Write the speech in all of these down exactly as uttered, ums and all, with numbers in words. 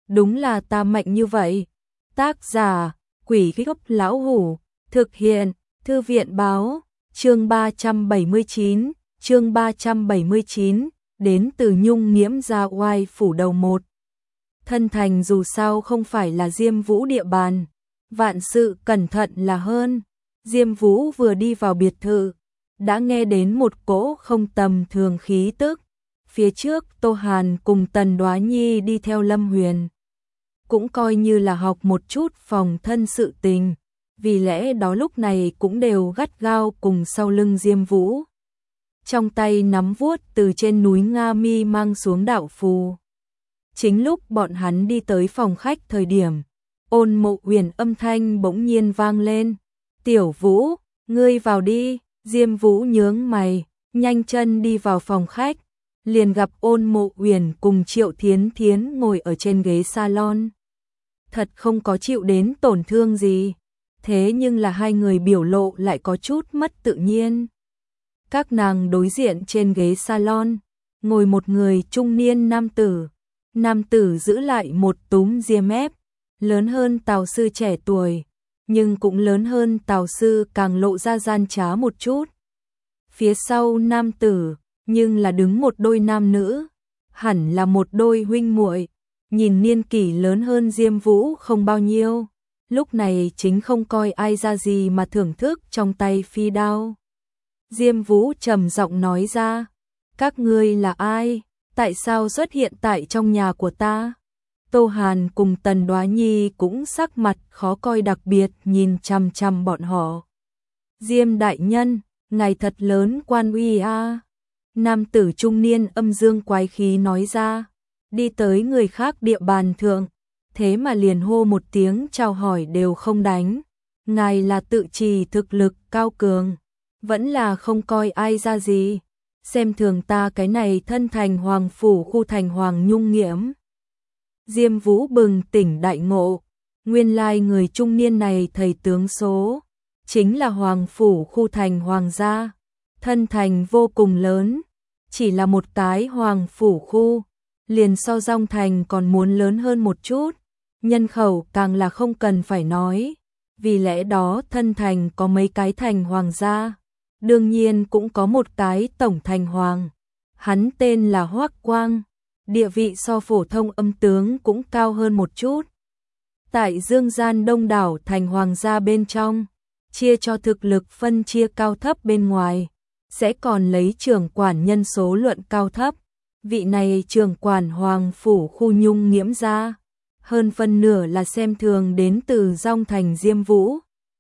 đúng là ta mạnh như vậy. Tác giả, Quỷ Gốc Lão Hủ, thực hiện, Thư viện báo, chương ba trăm bảy mươi chín, chương ba trăm bảy mươi chín, đến từ Nhung Nghiễm gia oai phủ đầu một. Thân thành dù sao không phải là Diêm Vũ địa bàn, vạn sự cẩn thận là hơn. Diêm Vũ vừa đi vào biệt thự, đã nghe đến một cỗ không tầm thường khí tức. Phía trước Tô Hàn cùng Tần Đoá Nhi đi theo Lâm Huyền, cũng coi như là học một chút phòng thân sự tình, vì lẽ đó lúc này cũng đều gắt gao cùng sau lưng Diêm Vũ. Trong tay nắm vuốt từ trên núi Nga Mi mang xuống đạo phù. Chính lúc bọn hắn đi tới phòng khách thời điểm, Ôn Mộ Huyền âm thanh bỗng nhiên vang lên. Tiểu Vũ, ngươi vào đi. Diêm Vũ nhướng mày, nhanh chân đi vào phòng khách, liền gặp Ôn Mộ Huyền cùng Triệu Thiến Thiến ngồi ở trên ghế salon. Thật không có chịu đến tổn thương gì, thế nhưng là hai người biểu lộ lại có chút mất tự nhiên. Các nàng đối diện trên ghế salon, ngồi một người trung niên nam tử. Nam tử giữ lại một túm ria mép, lớn hơn Tào sư trẻ tuổi, nhưng cũng lớn hơn Tào sư càng lộ ra gian trá một chút. Phía sau nam tử, nhưng là đứng một đôi nam nữ, hẳn là một đôi huynh muội, nhìn niên kỷ lớn hơn Diêm Vũ không bao nhiêu, lúc này chính không coi ai ra gì mà thưởng thức trong tay phi đao. Diêm Vũ trầm giọng nói ra, các ngươi là ai, tại sao xuất hiện tại trong nhà của ta? Tô Hàn cùng Tần Đoá Nhi cũng sắc mặt khó coi đặc biệt nhìn chằm chằm bọn họ. Diêm đại nhân, ngài thật lớn quan uy a. Nam tử trung niên âm dương quái khí nói ra, đi tới người khác địa bàn thượng, thế mà liền hô một tiếng chào hỏi đều không đánh. Ngài là tự trì thực lực cao cường, vẫn là không coi ai ra gì, xem thường ta cái này thân thành hoàng phủ khu thành Hoàng Nhung Nghiễm. Diêm Vũ bừng tỉnh đại ngộ, nguyên lai người trung niên này thầy tướng số, chính là Hoàng phủ khu thành Hoàng gia, thân thành vô cùng lớn, chỉ là một cái Hoàng phủ khu, liền so Dong thành còn muốn lớn hơn một chút, nhân khẩu càng là không cần phải nói, vì lẽ đó thân thành có mấy cái thành Hoàng gia, đương nhiên cũng có một cái tổng thành Hoàng, hắn tên là Hoắc Quang. Địa vị so phổ thông âm tướng cũng cao hơn một chút. Tại dương gian đông đảo thành hoàng gia bên trong, chia cho thực lực phân chia cao thấp bên ngoài, sẽ còn lấy trưởng quản nhân số luận cao thấp. Vị này trưởng quản Hoàng phủ khu Nhung Nghiễm gia, hơn phân nửa là xem thường đến từ Dong thành Diêm Vũ.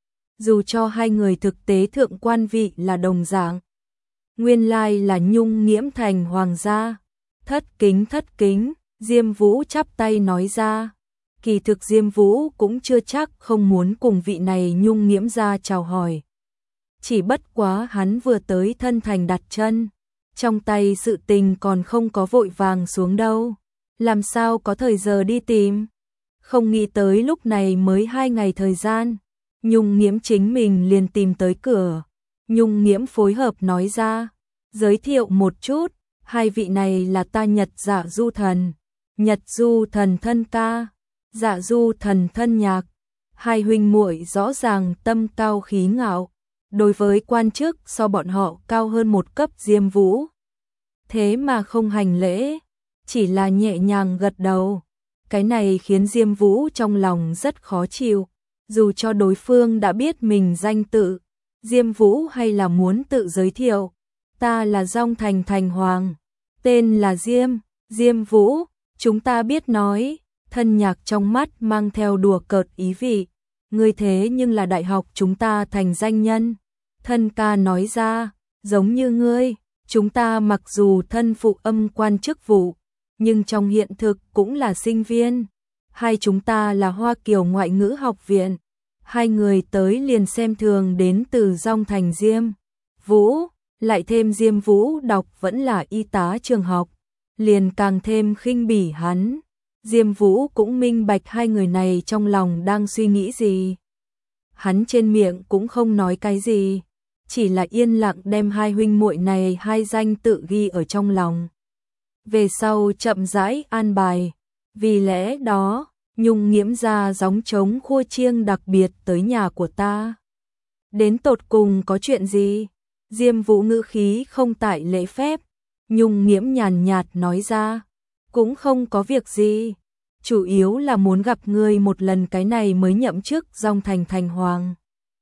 Dù cho hai người thực tế thượng quan vị là đồng dạng, nguyên lai là Nhung Nghiễm thành hoàng gia. Thất kính thất kính, Diêm Vũ chắp tay nói ra. Kỳ thực Diêm Vũ cũng chưa chắc không muốn cùng vị này Nhung Nghiễm gia chào hỏi. Chỉ bất quá hắn vừa tới thân thành đặt chân, trong tay sự tình còn không có vội vàng xuống đâu, làm sao có thời giờ đi tìm. Không nghĩ tới lúc này mới hai ngày thời gian, Nhung Nghiễm chính mình liền tìm tới cửa. Nhung Nghiễm phối hợp nói ra, giới thiệu một chút. Hai vị này là ta Nhật Dạ Du thần, Nhật Du thần thân ca, Dạ Du thần thân nhạc. Hai huynh muội rõ ràng tâm cao khí ngạo, đối với quan chức so bọn họ cao hơn một cấp Diêm Vũ. Thế mà không hành lễ, chỉ là nhẹ nhàng gật đầu. Cái này khiến Diêm Vũ trong lòng rất khó chịu, dù cho đối phương đã biết mình danh tự, Diêm Vũ hay là muốn tự giới thiệu. Ta là Dong thành thành hoàng, tên là Diêm, Diêm Vũ, chúng ta biết nói, thân nhạc trong mắt mang theo đùa cợt ý vị, ngươi thế nhưng là đại học chúng ta thành danh nhân. Thân ca nói ra, giống như ngươi, chúng ta mặc dù thân phụ âm quan chức vụ, nhưng trong hiện thực cũng là sinh viên, hai chúng ta là Hoa Kiều Ngoại ngữ học viện, hai người tới liền xem thường đến từ Dong thành Diêm Vũ. Lại thêm Diêm Vũ đọc vẫn là y tá trường học, liền càng thêm khinh bỉ hắn. Diêm Vũ cũng minh bạch hai người này trong lòng đang suy nghĩ gì. Hắn trên miệng cũng không nói cái gì, chỉ là yên lặng đem hai huynh muội này hai danh tự ghi ở trong lòng. Về sau chậm rãi an bài, Vì lẽ đó, Nhung nghiễm ra gióng trống khua chiêng đặc biệt tới nhà của ta. Đến tột cùng có chuyện gì? Diêm Vũ ngữ khí không tại lễ phép, Nhung nghiễm nhàn nhạt nói ra, cũng không có việc gì, chủ yếu là muốn gặp ngươi một lần, cái này mới nhậm chức dòng thành thành hoàng.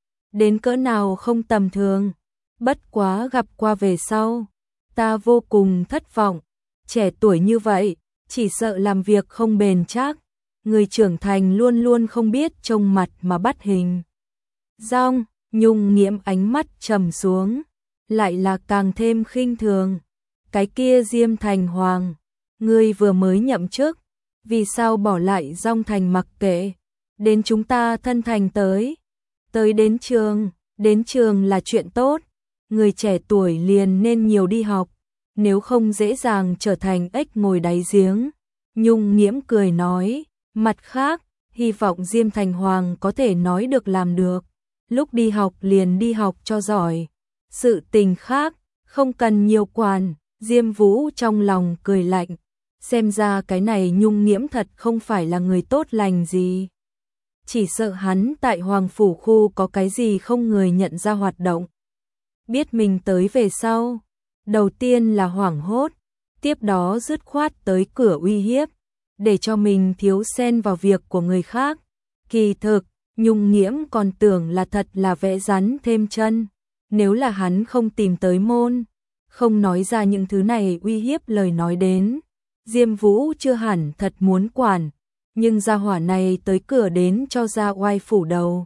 Đến cỡ nào không tầm thường, bất quá gặp qua về sau, ta vô cùng thất vọng, trẻ tuổi như vậy, chỉ sợ làm việc không bền chắc, người trưởng thành luôn luôn không biết trông mặt mà bắt hình. Dong, Nhung nghiễm ánh mắt trầm xuống, lại là càng thêm khinh thường. Cái kia Diêm Thành Hoàng, ngươi vừa mới nhậm chức, vì sao bỏ lại Dong Thành mặc kệ, đến chúng ta thân thành tới, tới đến trường, đến trường là chuyện tốt, người trẻ tuổi liền nên nhiều đi học, nếu không dễ dàng trở thành ếch ngồi đáy giếng. Nhung nghiễm cười nói, mặt khác, hy vọng Diêm Thành Hoàng có thể nói được làm được, lúc đi học liền đi học cho giỏi, sự tình khác, không cần nhiều quản. Diêm Vũ trong lòng cười lạnh, xem ra cái này Nhung nghiễm thật không phải là người tốt lành gì. Chỉ sợ hắn tại Hoàng Phủ Khu có cái gì không người nhận ra hoạt động. Biết mình tới về sau, đầu tiên là hoảng hốt, tiếp đó dứt khoát tới cửa uy hiếp, để cho mình thiếu xen vào việc của người khác. Kỳ thực, Nhung nghiễm còn tưởng là thật là vẽ rắn thêm chân, nếu là hắn không tìm tới môn, không nói ra những thứ này uy hiếp lời nói đến, Diêm Vũ chưa hẳn thật muốn quản, nhưng gia hỏa này tới cửa đến cho ra oai phủ đầu,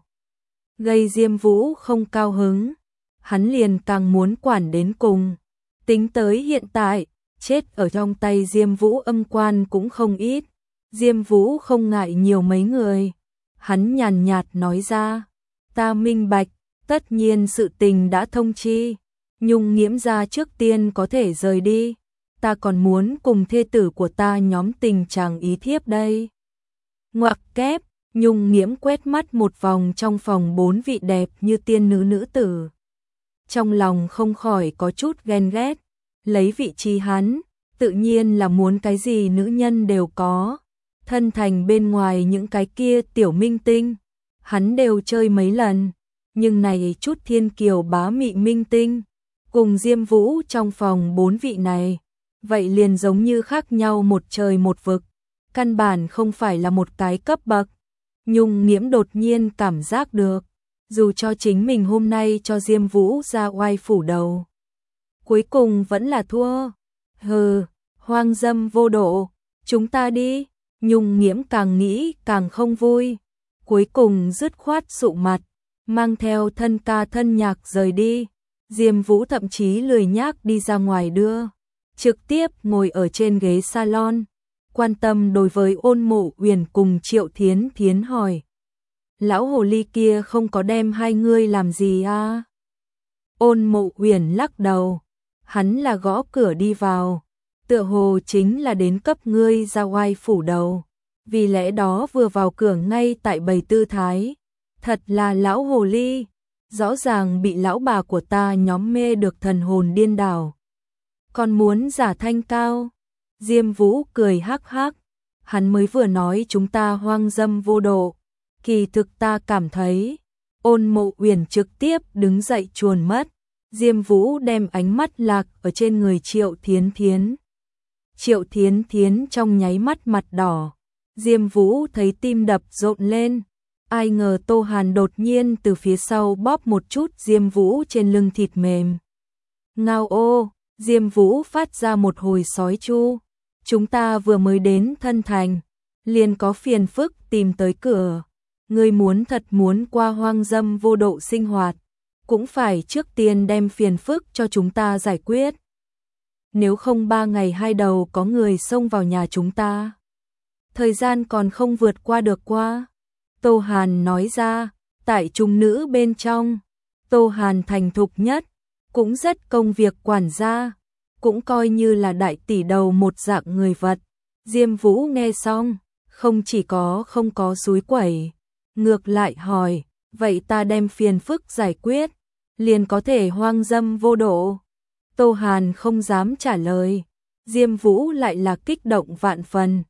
gây Diêm Vũ không cao hứng, hắn liền càng muốn quản đến cùng. Tính tới hiện tại, chết ở trong tay Diêm Vũ âm quan cũng không ít, Diêm Vũ không ngại nhiều mấy người, hắn nhàn nhạt nói ra, ta minh bạch, tất nhiên sự tình đã thông chi. Nhung nghiễm ra trước tiên có thể rời đi, ta còn muốn cùng thê tử của ta nhóm tình chàng ý thiếp đây. Ngoặc kép, Nhung nghiễm quét mắt một vòng trong phòng bốn vị đẹp như tiên nữ nữ tử. Trong lòng không khỏi có chút ghen ghét, lấy vị trí hắn, tự nhiên là muốn cái gì nữ nhân đều có. Thân thành bên ngoài những cái kia tiểu minh tinh, hắn đều chơi mấy lần, nhưng này chút thiên kiều bá mị minh tinh, cùng Diêm Vũ trong phòng bốn vị này, vậy liền giống như khác nhau một trời một vực, căn bản không phải là một cái cấp bậc. Nhung nghiễm đột nhiên cảm giác được, dù cho chính mình hôm nay cho Diêm Vũ ra oai phủ đầu, cuối cùng vẫn là thua. Hừ, hoang dâm vô độ, chúng ta đi. Nhung nghiễm càng nghĩ càng không vui, cuối cùng dứt khoát sụ mặt, mang theo thân ca thân nhạc rời đi. Diêm Vũ thậm chí lười nhác đi ra ngoài đưa, trực tiếp ngồi ở trên ghế salon, quan tâm đối với Ôn Mộ Uyển cùng Triệu Thiến Thiến hỏi, lão hồ ly kia không có đem hai ngươi làm gì à? Ôn Mộ Uyển lắc đầu, hắn là gõ cửa đi vào, tựa hồ chính là đến cấp ngươi ra oai phủ đầu, vì lẽ đó vừa vào cửa ngay tại bày tư thái, thật là lão hồ ly, rõ ràng bị lão bà của ta nhóm mê được thần hồn điên đảo, còn muốn giả thanh cao. Diêm Vũ cười hắc hắc, hắn mới vừa nói chúng ta hoang dâm vô độ, kỳ thực ta cảm thấy. Ôn Mộ Uyển trực tiếp đứng dậy chuồn mất, Diêm Vũ đem ánh mắt lạc ở trên người Triệu Thiến Thiến. Triệu Thiến Thiến trong nháy mắt mặt đỏ, Diêm Vũ thấy tim đập rộn lên, ai ngờ Tô Hàn đột nhiên từ phía sau bóp một chút Diêm Vũ trên lưng thịt mềm. Ngao ô, Diêm Vũ phát ra một hồi sói chu, chúng ta vừa mới đến thân thành, liền có phiền phức tìm tới cửa, ngươi muốn thật muốn qua hoang dâm vô độ sinh hoạt, cũng phải trước tiên đem phiền phức cho chúng ta giải quyết. Nếu không ba ngày hai đầu có người xông vào nhà chúng ta, thời gian còn không vượt qua được qua. Tô Hàn nói ra, tại trung nữ bên trong, Tô Hàn thành thục nhất, cũng rất công việc quản gia, cũng coi như là đại tỷ đầu một dạng người vật. Diêm Vũ nghe xong, không chỉ có không có xúi quẩy, ngược lại hỏi, vậy ta đem phiền phức giải quyết, liền có thể hoang dâm vô độ. Tô Hàn không dám trả lời, Diêm Vũ lại là kích động vạn phần,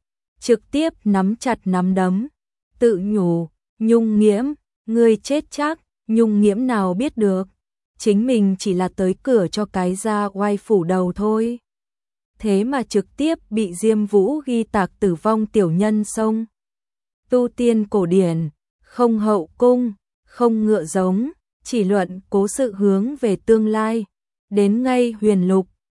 trực tiếp nắm chặt nắm đấm, tự nhủ, Nhung Nghiễm, ngươi chết chắc. Nhung Nghiễm nào biết được, chính mình chỉ là tới cửa cho cái ra oai phủ đầu thôi. Thế mà trực tiếp bị Diêm Vũ ghi tạc tử vong tiểu nhân sông. Tu tiên cổ điển, không hậu cung, không ngựa giống, chỉ luận cố sự hướng về tương lai. Đến ngay huyền lục,